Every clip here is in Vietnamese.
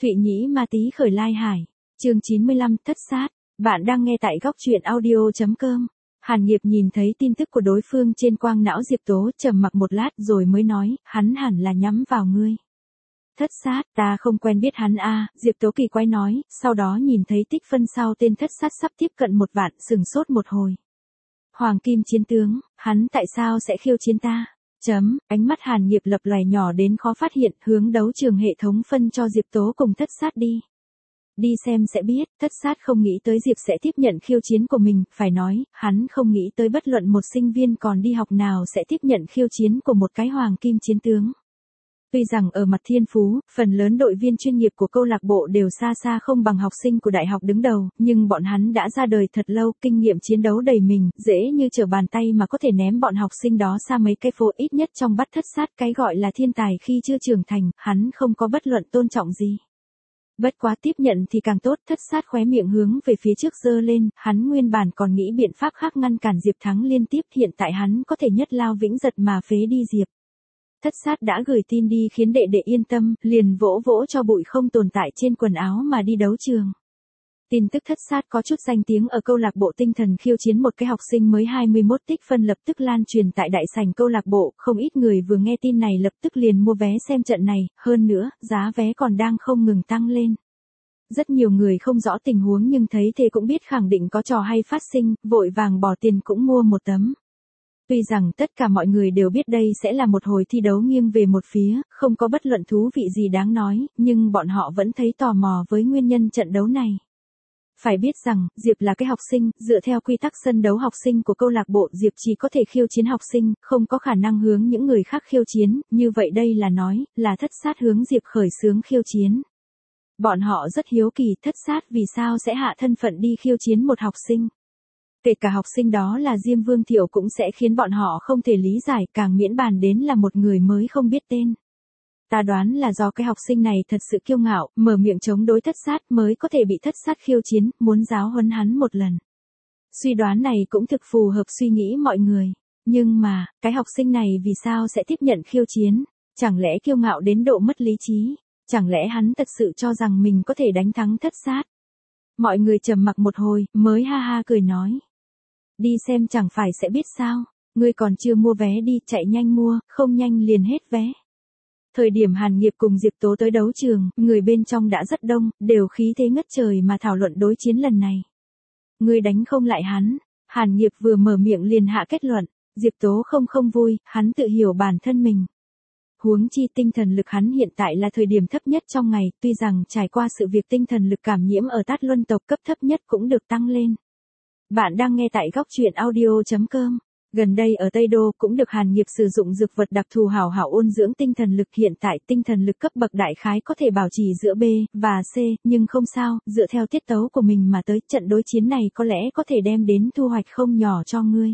Thụy Nhĩ Ma Tý khởi lai hải. Chương 95 thất sát. Bạn đang nghe tại góc truyện audio.com. Hàn Nghiệp nhìn thấy tin tức của đối phương trên quang não Diệp Tố, trầm mặc một lát rồi mới nói, hắn hẳn là nhắm vào ngươi. Thất sát, ta không quen biết hắn a. Diệp Tố kỳ quái nói, sau đó nhìn thấy tích phân sau tên thất sát sắp tiếp cận 1 vạn, sừng sốt một hồi. Hoàng kim chiến tướng, hắn tại sao sẽ khiêu chiến ta? Ánh mắt Hàn Nghiệp lập lòe nhỏ đến khó phát hiện, hướng đấu trường hệ thống phân cho Diệp Tố cùng thất sát đi. Đi xem sẽ biết, thất sát không nghĩ tới Diệp sẽ tiếp nhận khiêu chiến của mình, phải nói, hắn không nghĩ tới bất luận một sinh viên còn đi học nào sẽ tiếp nhận khiêu chiến của một cái hoàng kim chiến tướng. Tuy rằng ở mặt thiên phú, phần lớn đội viên chuyên nghiệp của câu lạc bộ đều xa xa không bằng học sinh của đại học đứng đầu, nhưng bọn hắn đã ra đời thật lâu, kinh nghiệm chiến đấu đầy mình, dễ như trở bàn tay mà có thể ném bọn học sinh đó xa mấy cây phố. Ít nhất trong bắt thất sát cái gọi là thiên tài khi chưa trưởng thành, hắn không có bất luận tôn trọng gì. Bất quá tiếp nhận thì càng tốt, thất sát khóe miệng hướng về phía trước giơ lên, hắn nguyên bản còn nghĩ biện pháp khác ngăn cản Diệp thắng liên tiếp, hiện tại hắn có thể nhất lao vĩnh giật mà phế đi Diệp. Thất sát đã gửi tin đi khiến đệ đệ yên tâm, liền vỗ vỗ cho bụi không tồn tại trên quần áo mà đi đấu trường. Tin tức thất sát có chút danh tiếng ở câu lạc bộ tinh thần khiêu chiến một cái học sinh mới 21 tích phân lập tức lan truyền tại đại sảnh câu lạc bộ, không ít người vừa nghe tin này lập tức liền mua vé xem trận này, hơn nữa, giá vé còn đang không ngừng tăng lên. Rất nhiều người không rõ tình huống nhưng thấy thế cũng biết khẳng định có trò hay phát sinh, vội vàng bỏ tiền cũng mua một tấm. Tuy rằng tất cả mọi người đều biết đây sẽ là một hồi thi đấu nghiêng về một phía, không có bất luận thú vị gì đáng nói, nhưng bọn họ vẫn thấy tò mò với nguyên nhân trận đấu này. Phải biết rằng, Diệp là cái học sinh, dựa theo quy tắc sân đấu học sinh của câu lạc bộ, Diệp chỉ có thể khiêu chiến học sinh, không có khả năng hướng những người khác khiêu chiến, như vậy đây là nói, là thất sát hướng Diệp khởi xướng khiêu chiến. Bọn họ rất hiếu kỳ thất sát vì sao sẽ hạ thân phận đi khiêu chiến một học sinh. Kể cả học sinh đó là Diêm Vương Thiệu cũng sẽ khiến bọn họ không thể lý giải, càng miễn bàn đến là một người mới không biết tên. Ta đoán là do cái học sinh này thật sự kiêu ngạo, mở miệng chống đối thất sát mới có thể bị thất sát khiêu chiến, muốn giáo huấn hắn một lần. Suy đoán này cũng thực phù hợp suy nghĩ mọi người. Nhưng mà, cái học sinh này vì sao sẽ tiếp nhận khiêu chiến? Chẳng lẽ kiêu ngạo đến độ mất lý trí? Chẳng lẽ hắn thật sự cho rằng mình có thể đánh thắng thất sát? Mọi người trầm mặc một hồi, mới ha ha cười nói. Đi xem chẳng phải sẽ biết sao, ngươi còn chưa mua vé đi, chạy nhanh mua, không nhanh liền hết vé. Thời điểm Hàn Nghiệp cùng Diệp Tố tới đấu trường, người bên trong đã rất đông, đều khí thế ngất trời mà thảo luận đối chiến lần này. Ngươi đánh không lại hắn, Hàn Nghiệp vừa mở miệng liền hạ kết luận, Diệp Tố không vui, hắn tự hiểu bản thân mình. Huống chi tinh thần lực hắn hiện tại là thời điểm thấp nhất trong ngày, tuy rằng trải qua sự việc tinh thần lực cảm nhiễm ở Tát Luân tộc cấp thấp nhất cũng được tăng lên. Bạn đang nghe tại góc truyện audio.com. Gần đây ở Tây Đô cũng được Hàn Nghiệp sử dụng dược vật đặc thù hảo hảo ôn dưỡng tinh thần lực, hiện tại tinh thần lực cấp bậc đại khái có thể bảo trì giữa B và C, nhưng không sao, dựa theo tiết tấu của mình mà tới, trận đối chiến này có lẽ có thể đem đến thu hoạch không nhỏ cho ngươi.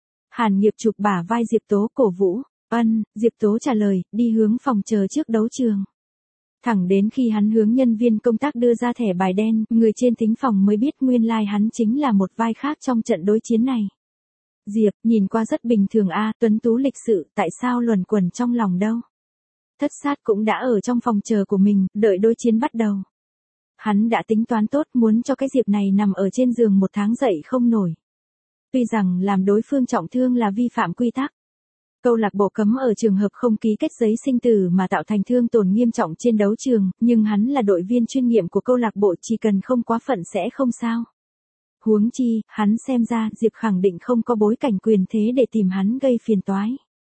Hàn Nghiệp chụp bả vai Diệp Tố cổ vũ, Diệp Tố trả lời, đi hướng phòng chờ trước đấu trường. Thẳng đến khi hắn hướng nhân viên công tác đưa ra thẻ bài đen, người trên thính phòng mới biết nguyên lai hắn chính là một vai khác trong trận đối chiến này. Diệp, nhìn qua rất bình thường a, tuấn tú lịch sự, tại sao luẩn quẩn trong lòng đâu? Thất sát cũng đã ở trong phòng chờ của mình, đợi đối chiến bắt đầu. Hắn đã tính toán tốt muốn cho cái Diệp này nằm ở trên giường 1 tháng dậy không nổi. Tuy rằng làm đối phương trọng thương là vi phạm quy tắc. Câu lạc bộ cấm ở trường hợp không ký kết giấy sinh tử mà tạo thành thương tổn nghiêm trọng trên đấu trường, nhưng hắn là đội viên chuyên nhiệm của câu lạc bộ, chỉ cần không quá phận sẽ không sao. Huống chi, hắn xem ra Diệp khẳng định không có bối cảnh quyền thế để tìm hắn gây phiền toái.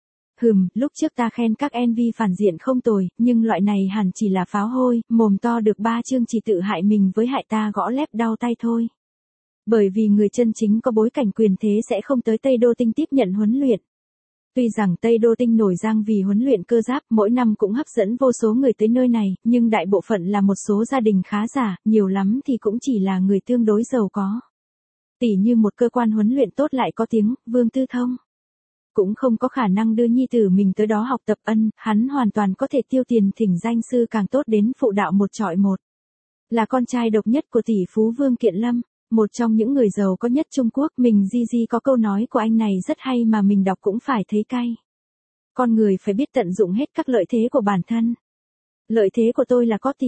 Lúc trước ta khen các NV phản diện không tồi, nhưng loại này hẳn chỉ là pháo hôi, mồm to được 3 chương chỉ tự hại mình với hại ta gõ lép đau tay thôi. Bởi vì người chân chính có bối cảnh quyền thế sẽ không tới Tây Đô Tinh tiếp nhận huấn luyện. Tuy rằng Tây Đô Tinh nổi danh vì huấn luyện cơ giáp, mỗi năm cũng hấp dẫn vô số người tới nơi này, nhưng đại bộ phận là một số gia đình khá giả, nhiều lắm thì cũng chỉ là người tương đối giàu có. Tỉ như một cơ quan huấn luyện tốt lại có tiếng, Vương Tư Thông. Cũng không có khả năng đưa nhi tử mình tới đó học tập, hắn hoàn toàn có thể tiêu tiền thỉnh danh sư càng tốt đến phụ đạo 1 chọi 1. Là con trai độc nhất của tỷ phú Vương Kiện Lâm, một trong những người giàu có nhất Trung Quốc. Mình Gigi có câu nói của anh này rất hay mà mình đọc cũng phải thấy cay. Con người phải biết tận dụng hết các lợi thế của bản thân. Lợi thế của tôi là có tiền.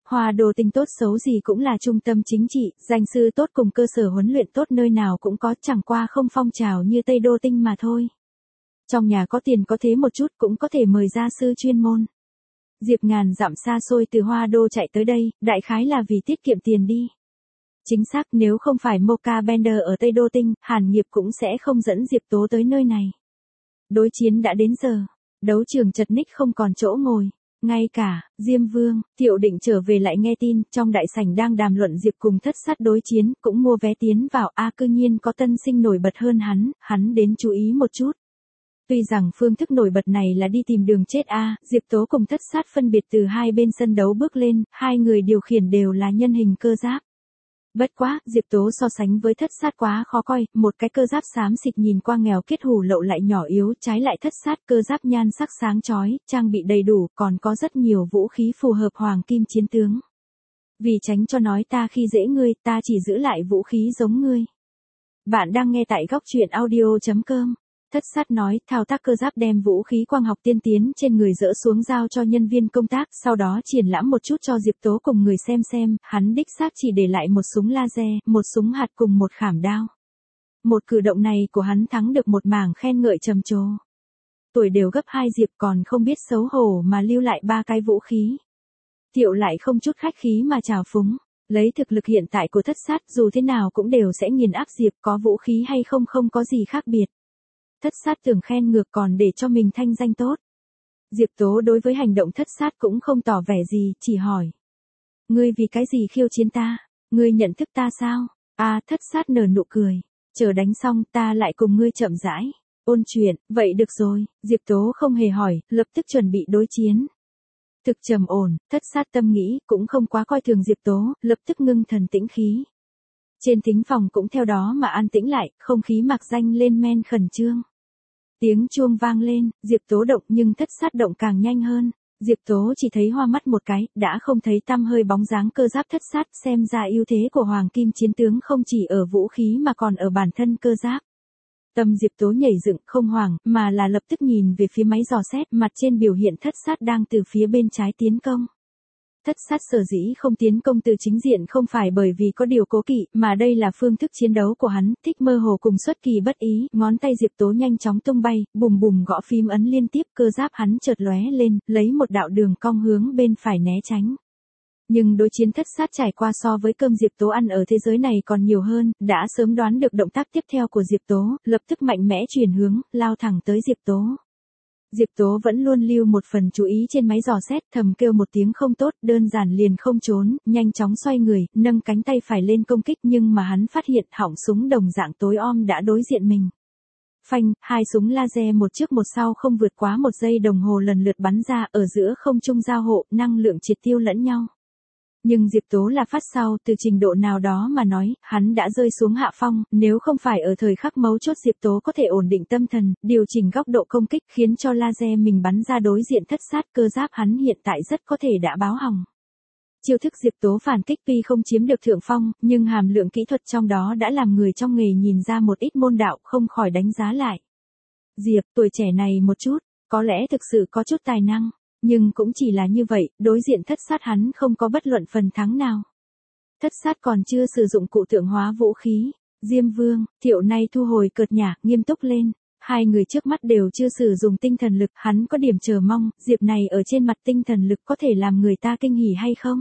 Hoa Đô Tinh tốt xấu gì cũng là trung tâm chính trị, danh sư tốt cùng cơ sở huấn luyện tốt nơi nào cũng có, chẳng qua không phong trào như Tây Đô Tinh mà thôi. Trong nhà có tiền có thế một chút cũng có thể mời gia sư chuyên môn. Diệp ngàn dặm xa xôi từ Hoa Đô chạy tới đây, đại khái là vì tiết kiệm tiền đi. Chính xác, nếu không phải Mocha Bender ở Tây Đô Tinh, Hàn Nghiệp cũng sẽ không dẫn Diệp Tố tới nơi này. Đối chiến đã đến giờ, đấu trường chật ních không còn chỗ ngồi. Ngay cả, Diêm Vương, Thiệu Định trở về lại nghe tin, trong đại sảnh đang đàm luận Diệp cùng Thất Sát đối chiến, cũng mua vé tiến vào, cư nhiên có tân sinh nổi bật hơn hắn đến chú ý một chút. Tuy rằng phương thức nổi bật này là đi tìm đường chết Diệp Tố cùng Thất Sát phân biệt từ hai bên sân đấu bước lên, hai người điều khiển đều là nhân hình cơ giáp. Bất quá, Diệp Tố so sánh với Thất Sát quá khó coi, một cái cơ giáp xám xịt nhìn qua nghèo kết hủ lậu lại nhỏ yếu, trái lại Thất Sát cơ giáp nhan sắc sáng chói, trang bị đầy đủ, còn có rất nhiều vũ khí phù hợp hoàng kim chiến tướng. Vì tránh cho nói ta khi dễ ngươi, ta chỉ giữ lại vũ khí giống ngươi. Bạn đang nghe tại góc truyện audio.com. Thất Sát nói, thao tác cơ giáp đem vũ khí quang học tiên tiến trên người dỡ xuống giao cho nhân viên công tác, sau đó triển lãm một chút cho Diệp Tố cùng người xem, hắn đích xác chỉ để lại một súng laser, một súng hạt cùng một khảm đao. Một cử động này của hắn thắng được một mảng khen ngợi trầm trồ. Tuổi đều gấp 2 Diệp còn không biết xấu hổ mà lưu lại 3 cái vũ khí. Thiệu lại không chút khách khí mà trào phúng. Lấy thực lực hiện tại của Thất Sát dù thế nào cũng đều sẽ nghiền áp Diệp, có vũ khí hay không có gì khác biệt. Thất Sát tưởng khen ngược còn để cho mình thanh danh tốt. Diệp Tố đối với hành động Thất Sát cũng không tỏ vẻ gì, chỉ hỏi. Ngươi vì cái gì khiêu chiến ta? Ngươi nhận thức ta sao? Thất Sát nở nụ cười. Chờ đánh xong ta lại cùng ngươi chậm rãi. Ôn chuyện, vậy được rồi, Diệp Tố không hề hỏi, lập tức chuẩn bị đối chiến. Thực trầm ổn, Thất Sát tâm nghĩ, cũng không quá coi thường Diệp Tố, lập tức ngưng thần tĩnh khí. Trên thính phòng cũng theo đó mà an tĩnh lại, không khí mặc danh lên men khẩn trương. Tiếng chuông vang lên, Diệp Tố động nhưng Thất Sát động càng nhanh hơn. Diệp Tố chỉ thấy hoa mắt một cái, đã không thấy tăm hơi bóng dáng cơ giáp Thất Sát, xem ra ưu thế của hoàng kim chiến tướng không chỉ ở vũ khí mà còn ở bản thân cơ giáp. Tâm Diệp Tố nhảy dựng không hoảng, mà là lập tức nhìn về phía máy dò xét, mặt trên biểu hiện Thất Sát đang từ phía bên trái tiến công. Thất Sát sở dĩ không tiến công từ chính diện không phải bởi vì có điều cố kỵ, mà đây là phương thức chiến đấu của hắn, thích mơ hồ cùng xuất kỳ bất ý, ngón tay Diệp Tố nhanh chóng tung bay, bùm bùm gõ phím ấn liên tiếp, cơ giáp hắn chợt lóe lên, lấy một đạo đường cong hướng bên phải né tránh. Nhưng đối chiến Thất Sát trải qua so với cơm Diệp Tố ăn ở thế giới này còn nhiều hơn, đã sớm đoán được động tác tiếp theo của Diệp Tố, lập tức mạnh mẽ chuyển hướng, lao thẳng tới Diệp Tố. Diệp Tố vẫn luôn lưu một phần chú ý trên máy dò xét, thầm kêu một tiếng không tốt, đơn giản liền không trốn, nhanh chóng xoay người, nâng cánh tay phải lên công kích nhưng mà hắn phát hiện họng súng đồng dạng tối om đã đối diện mình. Phanh, hai súng laser một trước một sau không vượt quá 1 giây đồng hồ lần lượt bắn ra, ở giữa không trung giao hộ, năng lượng triệt tiêu lẫn nhau. Nhưng Diệp Tố là phát sau, từ trình độ nào đó mà nói, hắn đã rơi xuống hạ phong, nếu không phải ở thời khắc mấu chốt Diệp Tố có thể ổn định tâm thần, điều chỉnh góc độ công kích khiến cho laser mình bắn ra đối diện Thất Sát, cơ giáp hắn hiện tại rất có thể đã báo hỏng. Chiêu thức Diệp Tố phản kích tuy không chiếm được thượng phong, nhưng hàm lượng kỹ thuật trong đó đã làm người trong nghề nhìn ra một ít môn đạo, không khỏi đánh giá lại. Diệp, tuổi trẻ này một chút, có lẽ thực sự có chút tài năng. Nhưng cũng chỉ là như vậy, đối diện Thất Sát hắn không có bất luận phần thắng nào. Thất Sát còn chưa sử dụng cụ tượng hóa vũ khí. Diêm Vương, Thiệu nay thu hồi cợt nhả, nghiêm túc lên. Hai người trước mắt đều chưa sử dụng tinh thần lực, hắn có điểm chờ mong, Diệp này ở trên mặt tinh thần lực có thể làm người ta kinh hỉ hay không?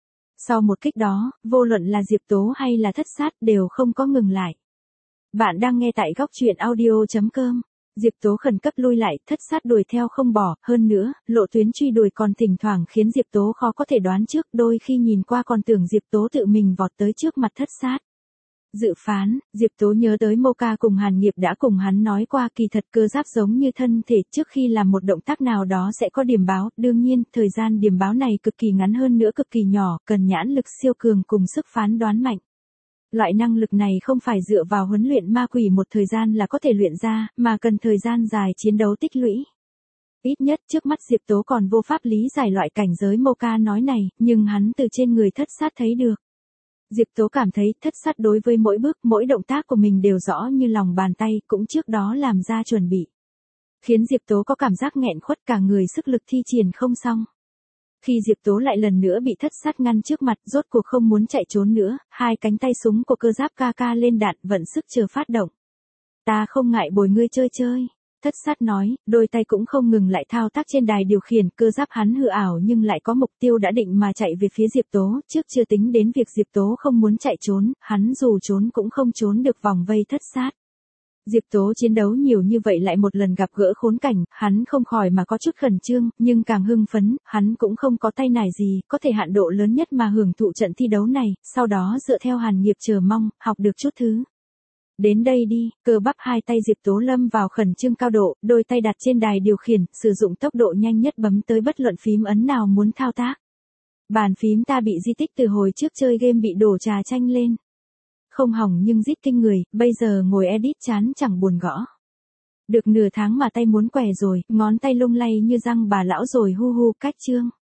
Sau một kích đó, vô luận là Diệp Tố hay là Thất Sát đều không có ngừng lại. Bạn đang nghe tại góc truyện audio.com. Diệp Tố khẩn cấp lui lại, Thất Sát đuổi theo không bỏ, hơn nữa, lộ tuyến truy đuổi còn thỉnh thoảng khiến Diệp Tố khó có thể đoán trước, đôi khi nhìn qua còn tưởng Diệp Tố tự mình vọt tới trước mặt Thất Sát. Dự phán, Diệp Tố nhớ tới Mocha cùng Hàn Nghiệp đã cùng hắn nói qua, kỳ thật cơ giáp giống như thân thể, trước khi làm một động tác nào đó sẽ có điểm báo, đương nhiên, thời gian điểm báo này cực kỳ ngắn hơn nữa cực kỳ nhỏ, cần nhãn lực siêu cường cùng sức phán đoán mạnh. Loại năng lực này không phải dựa vào huấn luyện ma quỷ một thời gian là có thể luyện ra, mà cần thời gian dài chiến đấu tích lũy. Ít nhất trước mắt Diệp Tố còn vô pháp lý giải loại cảnh giới Mocha nói này, nhưng hắn từ trên người Thất Sát thấy được. Diệp Tố cảm thấy Thất Sát đối với mỗi bước, mỗi động tác của mình đều rõ như lòng bàn tay, cũng trước đó làm ra chuẩn bị. Khiến Diệp Tố có cảm giác nghẹn khuất cả người sức lực thi triển không xong. Khi Diệp Tố lại lần nữa bị thất sát ngăn trước mặt, rốt cuộc không muốn chạy trốn nữa, hai cánh tay súng của cơ giáp ca ca lên đạn, vận sức chờ phát động. Ta không ngại bồi ngươi chơi chơi. Thất sát nói, đôi tay cũng không ngừng lại thao tác trên đài điều khiển, cơ giáp hắn hư ảo nhưng lại có mục tiêu đã định mà chạy về phía Diệp Tố, trước chưa tính đến việc Diệp Tố không muốn chạy trốn, hắn dù trốn cũng không trốn được vòng vây thất sát. Diệp Tố chiến đấu nhiều như vậy lại một lần gặp gỡ khốn cảnh, hắn không khỏi mà có chút khẩn trương, nhưng càng hưng phấn, hắn cũng không có tay nải gì, có thể hạn độ lớn nhất mà hưởng thụ trận thi đấu này, sau đó dựa theo Hàn Nghiệp chờ mong, học được chút thứ. Đến đây đi, cơ bắp hai tay Diệp Tố lâm vào khẩn trương cao độ, đôi tay đặt trên đài điều khiển, sử dụng tốc độ nhanh nhất bấm tới bất luận phím ấn nào muốn thao tác. Bàn phím ta bị di tích từ hồi trước chơi game bị đổ trà chanh lên. Không hỏng nhưng rít kinh người, bây giờ ngồi edit chán chẳng buồn gõ. Được nửa tháng mà tay muốn què rồi, ngón tay lung lay như răng bà lão rồi hu hu cách chương.